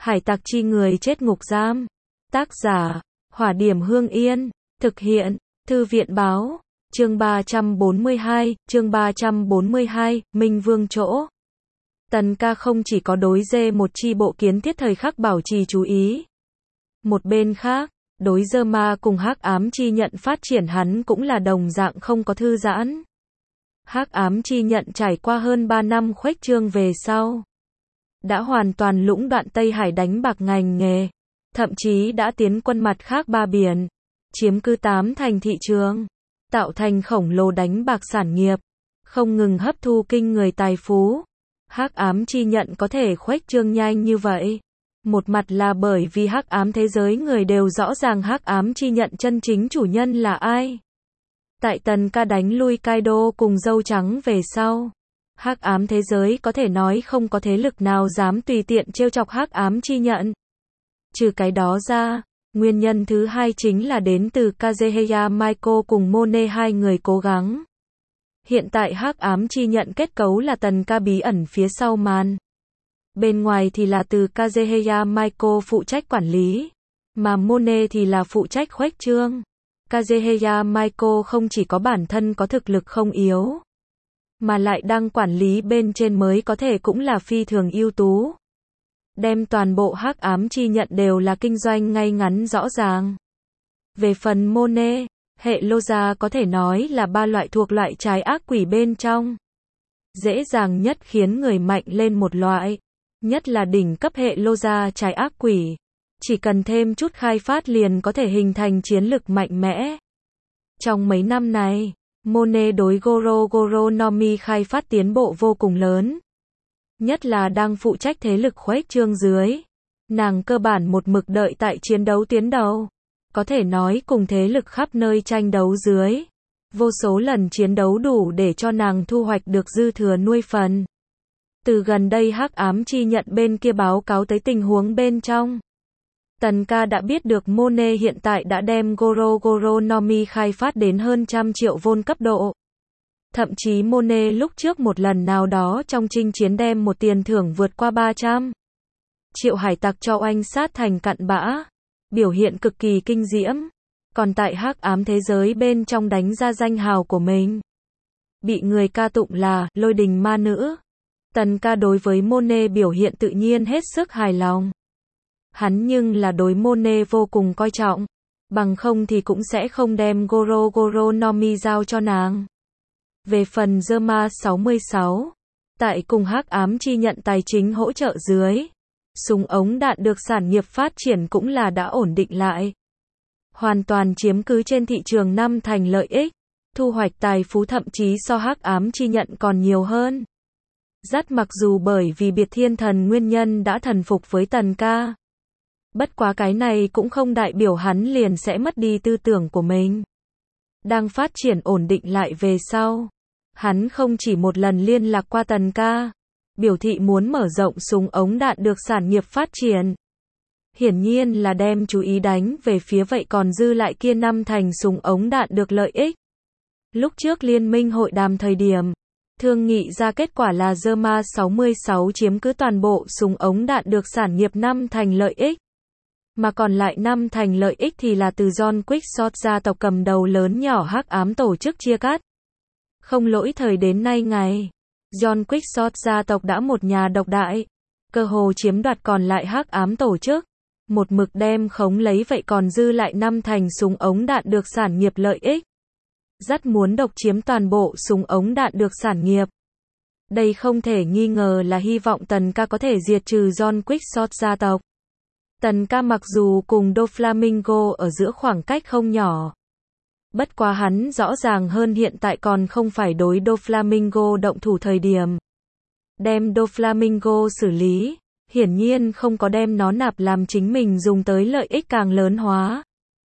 Hải tặc chi người chết ngục giam. Tác giả, Hỏa Điểm Hương Yên. Thực hiện, Thư viện báo. Chương 342, Minh Vương chỗ. Tần ca không chỉ có đối dê một chi bộ kiến thiết thời khắc bảo trì chú ý. Một bên khác, đối dơ ma cùng hắc ám chi nhận phát triển hắn cũng là đồng dạng không có thư giãn. Hắc ám chi nhận trải qua hơn 3 năm khuếch trương về sau, đã hoàn toàn lũng đoạn Tây Hải đánh bạc ngành nghề, thậm chí đã tiến quân mặt khác 3 biển, chiếm cứ 8 thành thị trường, tạo thành khổng lồ đánh bạc sản nghiệp, không ngừng hấp thu kinh người tài phú. Hắc ám chi nhận có thể khuếch trương nhanh như vậy, một mặt là bởi vì hắc ám thế giới người đều rõ ràng hắc ám chi nhận chân chính chủ nhân là ai. Tại Tần ca đánh lui Kaido cùng dâu trắng về sau, hắc ám thế giới có thể nói không có thế lực nào dám tùy tiện trêu chọc hắc ám chi nhận. Trừ cái đó ra, nguyên nhân thứ hai chính là đến từ Kazuhaya Michael cùng Monet hai người cố gắng. Hiện tại hắc ám chi nhận kết cấu là Tần ca bí ẩn phía sau màn. Bên ngoài thì là từ Kazuhaya Michael phụ trách quản lý, mà Monet thì là phụ trách khuếch trương. Kazuhaya Michael không chỉ có bản thân có thực lực không yếu, mà lại đang quản lý bên trên mới có thể cũng là phi thường ưu tú. Đem toàn bộ hắc ám chi nhận đều là kinh doanh ngay ngắn rõ ràng. Về phần Monet, hệ Loza có thể nói là 3 loại thuộc loại trái ác quỷ bên trong. Dễ dàng nhất khiến người mạnh lên một loại, nhất là đỉnh cấp hệ Loza trái ác quỷ. Chỉ cần thêm chút khai phát liền có thể hình thành chiến lực mạnh mẽ. Trong mấy năm này, Monet đối Goro Goro no Mi khai phát tiến bộ vô cùng lớn. Nhất là đang phụ trách thế lực khuếch trương dưới. Nàng cơ bản một mực đợi tại chiến đấu tuyến đầu. Có thể nói cùng thế lực khắp nơi tranh đấu dưới. Vô số lần chiến đấu đủ để cho nàng thu hoạch được dư thừa nuôi phần. Từ gần đây hắc ám chi nhận bên kia báo cáo tới tình huống bên trong. Tần ca đã biết được Monet hiện tại đã đem Goro Goro no Mi khai phát đến hơn 100 triệu vôn cấp độ. Thậm chí Monet lúc trước một lần nào đó trong chinh chiến đem một tiền thưởng vượt qua 300 triệu hải tặc cho oanh sát thành cặn bã. Biểu hiện cực kỳ kinh diễm. Còn tại hắc ám thế giới bên trong đánh ra danh hào của mình. Bị người ca tụng là lôi đình ma nữ. Tần ca đối với Monet biểu hiện tự nhiên hết sức hài lòng. Hắn nhưng là đối Monet vô cùng coi trọng. Bằng không thì cũng sẽ không đem Goro Goro no Mi giao cho nàng. Về phần Zerma 66, tại cùng hắc ám chi nhận tài chính hỗ trợ dưới, súng ống đạn được sản nghiệp phát triển cũng là đã ổn định lại. Hoàn toàn chiếm cứ trên thị trường 5 thành lợi ích, thu hoạch tài phú thậm chí so hắc ám chi nhận còn nhiều hơn. Dắt mặc dù bởi vì biệt thiên thần nguyên nhân đã thần phục với Tần ca. Bất quá cái này cũng không đại biểu hắn liền sẽ mất đi tư tưởng của mình. Đang phát triển ổn định lại về sau. Hắn không chỉ một lần liên lạc qua Tần ca, biểu thị muốn mở rộng súng ống đạn được sản nghiệp phát triển. Hiển nhiên là đem chú ý đánh về phía vậy còn dư lại kia 5 thành súng ống đạn được lợi ích. Lúc trước liên minh hội đàm thời điểm, thương nghị ra kết quả là Zerma 66 chiếm cứ toàn bộ súng ống đạn được sản nghiệp 5 thành lợi ích. Mà còn lại 5 thành lợi ích thì là từ John Quixote gia tộc cầm đầu lớn nhỏ hắc ám tổ chức chia cắt. Không lỗi thời đến nay ngày, John Quixote gia tộc đã một nhà độc đại, cơ hồ chiếm đoạt còn lại hắc ám tổ chức, một mực đem khống lấy vậy còn dư lại 5 thành súng ống đạn được sản nghiệp lợi ích. Rất muốn độc chiếm toàn bộ súng ống đạn được sản nghiệp. Đây không thể nghi ngờ là hy vọng Tần ca có thể diệt trừ John Quixote gia tộc. Tần ca mặc dù cùng Doflamingo ở giữa khoảng cách không nhỏ. Bất quá hắn rõ ràng hơn hiện tại còn không phải đối Doflamingo động thủ thời điểm. Đem Doflamingo xử lý, hiển nhiên không có đem nó nạp làm chính mình dùng tới lợi ích càng lớn hóa.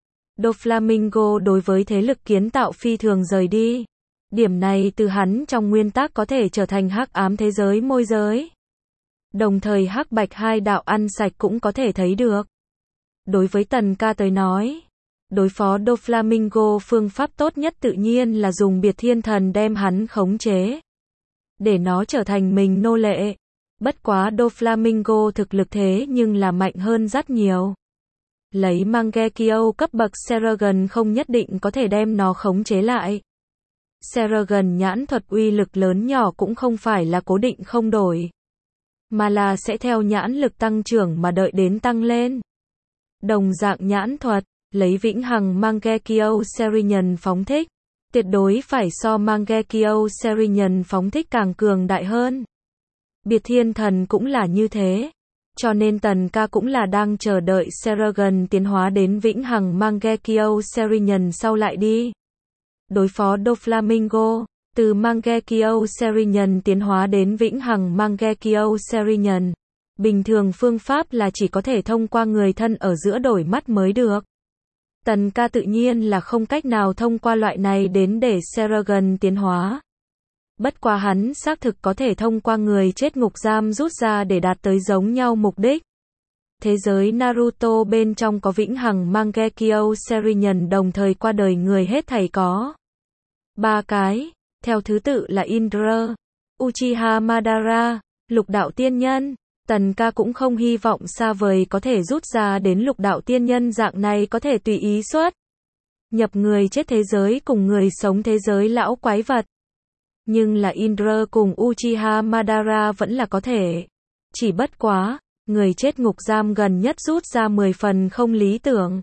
Doflamingo đối với thế lực kiến tạo phi thường rời đi. Điểm này từ hắn trong nguyên tắc có thể trở thành hắc ám thế giới môi giới. Đồng thời hắc bạch hai đạo ăn sạch cũng có thể thấy được. Đối với Tần ca tới nói, đối phó Doflamingo phương pháp tốt nhất tự nhiên là dùng biệt thiên thần đem hắn khống chế. Để nó trở thành mình nô lệ. Bất quá Doflamingo thực lực thế nhưng là mạnh hơn rất nhiều. Lấy Mangekyo cấp bậc Seragon không nhất định có thể đem nó khống chế lại. Seragon nhãn thuật uy lực lớn nhỏ cũng không phải là cố định không đổi, mà là sẽ theo nhãn lực tăng trưởng mà đợi đến tăng lên. Đồng dạng nhãn thuật, lấy vĩnh hằng Mangekyo Serinian phóng thích, tuyệt đối phải so Mangekyo Serinian phóng thích càng cường đại hơn. Biệt thiên thần cũng là như thế. Cho nên Tần Ca cũng là đang chờ đợi Seragon tiến hóa đến vĩnh hằng Mangekyo Serinian sau lại đi. Đối phó Doflamingo, từ Mangekyo Serinian tiến hóa đến vĩnh hằng Mangekyo Serinian. Bình thường phương pháp là chỉ có thể thông qua người thân ở giữa đổi mắt mới được. Tần Ca tự nhiên là không cách nào thông qua loại này đến để Seragon tiến hóa. Bất quá hắn xác thực có thể thông qua người chết ngục giam rút ra để đạt tới giống nhau mục đích. Thế giới Naruto bên trong có vĩnh hằng Mangekyo Serinian đồng thời qua đời người hết thảy có 3 cái, theo thứ tự là Indra, Uchiha Madara, Lục Đạo Tiên Nhân. Tần Ca cũng không hy vọng xa vời có thể rút ra đến Lục Đạo Tiên Nhân dạng này có thể tùy ý xuất nhập người chết thế giới cùng người sống thế giới lão quái vật. Nhưng là Indra cùng Uchiha Madara vẫn là có thể. Chỉ bất quá, người chết ngục giam gần nhất rút ra 10 phần không lý tưởng.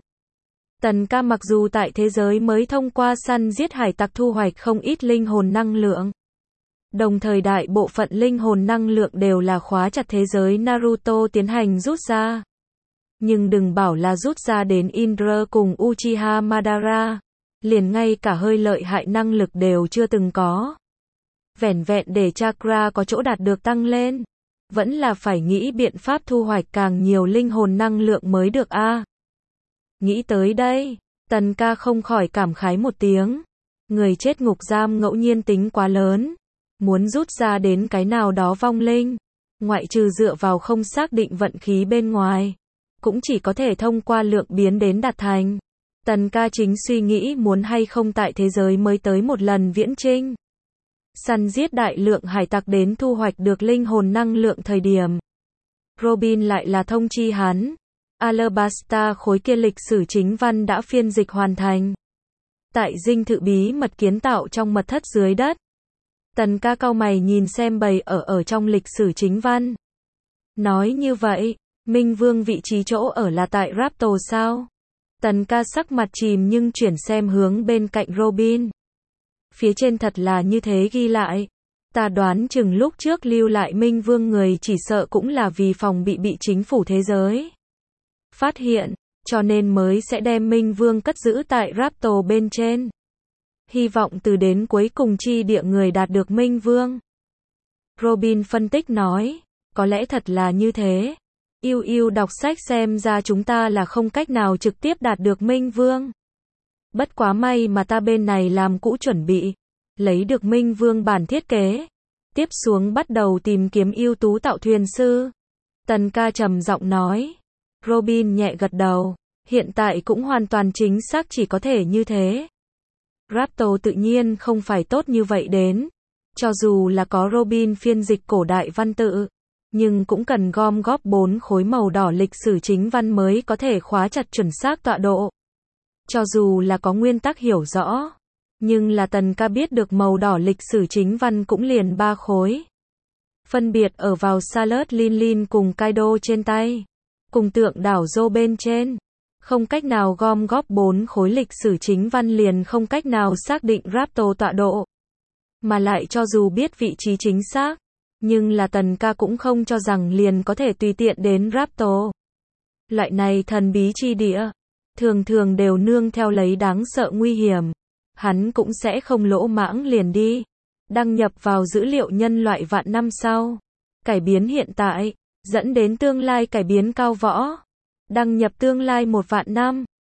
Tần Ca mặc dù tại thế giới mới thông qua săn giết hải tặc thu hoạch không ít linh hồn năng lượng. Đồng thời đại bộ phận linh hồn năng lượng đều là khóa chặt thế giới Naruto tiến hành rút ra. Nhưng đừng bảo là rút ra đến Indra cùng Uchiha Madara. Liền ngay cả hơi lợi hại năng lực đều chưa từng có. Vẻn vẹn để chakra có chỗ đạt được tăng lên. Vẫn là phải nghĩ biện pháp thu hoạch càng nhiều linh hồn năng lượng mới được a. Nghĩ tới đây, Tần Ca không khỏi cảm khái một tiếng. Người chết ngục giam ngẫu nhiên tính quá lớn. Muốn rút ra đến cái nào đó vong linh, ngoại trừ dựa vào không xác định vận khí bên ngoài, cũng chỉ có thể thông qua lượng biến đến đạt thành. Tần Ca chính suy nghĩ muốn hay không tại thế giới mới tới một lần viễn chinh. Săn giết đại lượng hải tặc đến thu hoạch được linh hồn năng lượng thời điểm. Robin lại là thông chi hắn. Alabasta khối kia lịch sử chính văn đã phiên dịch hoàn thành. Tại dinh thự bí mật kiến tạo trong mật thất dưới đất. Tần Ca cau mày nhìn xem bày ở trong lịch sử chính văn. Nói như vậy, Minh Vương vị trí chỗ ở là tại Raptor sao? Tần Ca sắc mặt chìm nhưng chuyển xem hướng bên cạnh Robin. Phía trên thật là như thế ghi lại. Ta đoán chừng lúc trước lưu lại Minh Vương người chỉ sợ cũng là vì phòng bị chính phủ thế giới phát hiện, cho nên mới sẽ đem Minh Vương cất giữ tại Raptor bên trên. Hy vọng từ đến cuối cùng chi địa người đạt được Minh Vương. Robin phân tích nói, có lẽ thật là như thế. Yêu đọc sách xem ra chúng ta là không cách nào trực tiếp đạt được Minh Vương. Bất quá may mà ta bên này làm cũ chuẩn bị, lấy được Minh Vương bản thiết kế. Tiếp xuống bắt đầu tìm kiếm ưu tú tạo thuyền sư. Tần Ca trầm giọng nói. Robin nhẹ gật đầu, hiện tại cũng hoàn toàn chính xác chỉ có thể như thế. Raptor tự nhiên không phải tốt như vậy đến. Cho dù là có Robin phiên dịch cổ đại văn tự, nhưng cũng cần gom góp 4 khối màu đỏ lịch sử chính văn mới có thể khóa chặt chuẩn xác tọa độ. Cho dù là có nguyên tắc hiểu rõ, nhưng là Tần Ca biết được màu đỏ lịch sử chính văn cũng liền 3 khối. Phân biệt ở vào Salad Lin cùng Kaido trên tay, cùng tượng đảo Zô bên trên. Không cách nào gom góp 4 khối lịch sử chính văn liền không cách nào xác định Raptor tọa độ. Mà lại cho dù biết vị trí chính xác, nhưng là Tần Ca cũng không cho rằng liền có thể tùy tiện đến Raptor. Loại này thần bí chi địa, thường thường đều nương theo lấy đáng sợ nguy hiểm. Hắn cũng sẽ không lỗ mãng liền đi. Đăng nhập vào dữ liệu nhân loại vạn năm sau. Cải biến hiện tại, dẫn đến tương lai cải biến cao võ. Đăng nhập tương lai 1 vạn năm.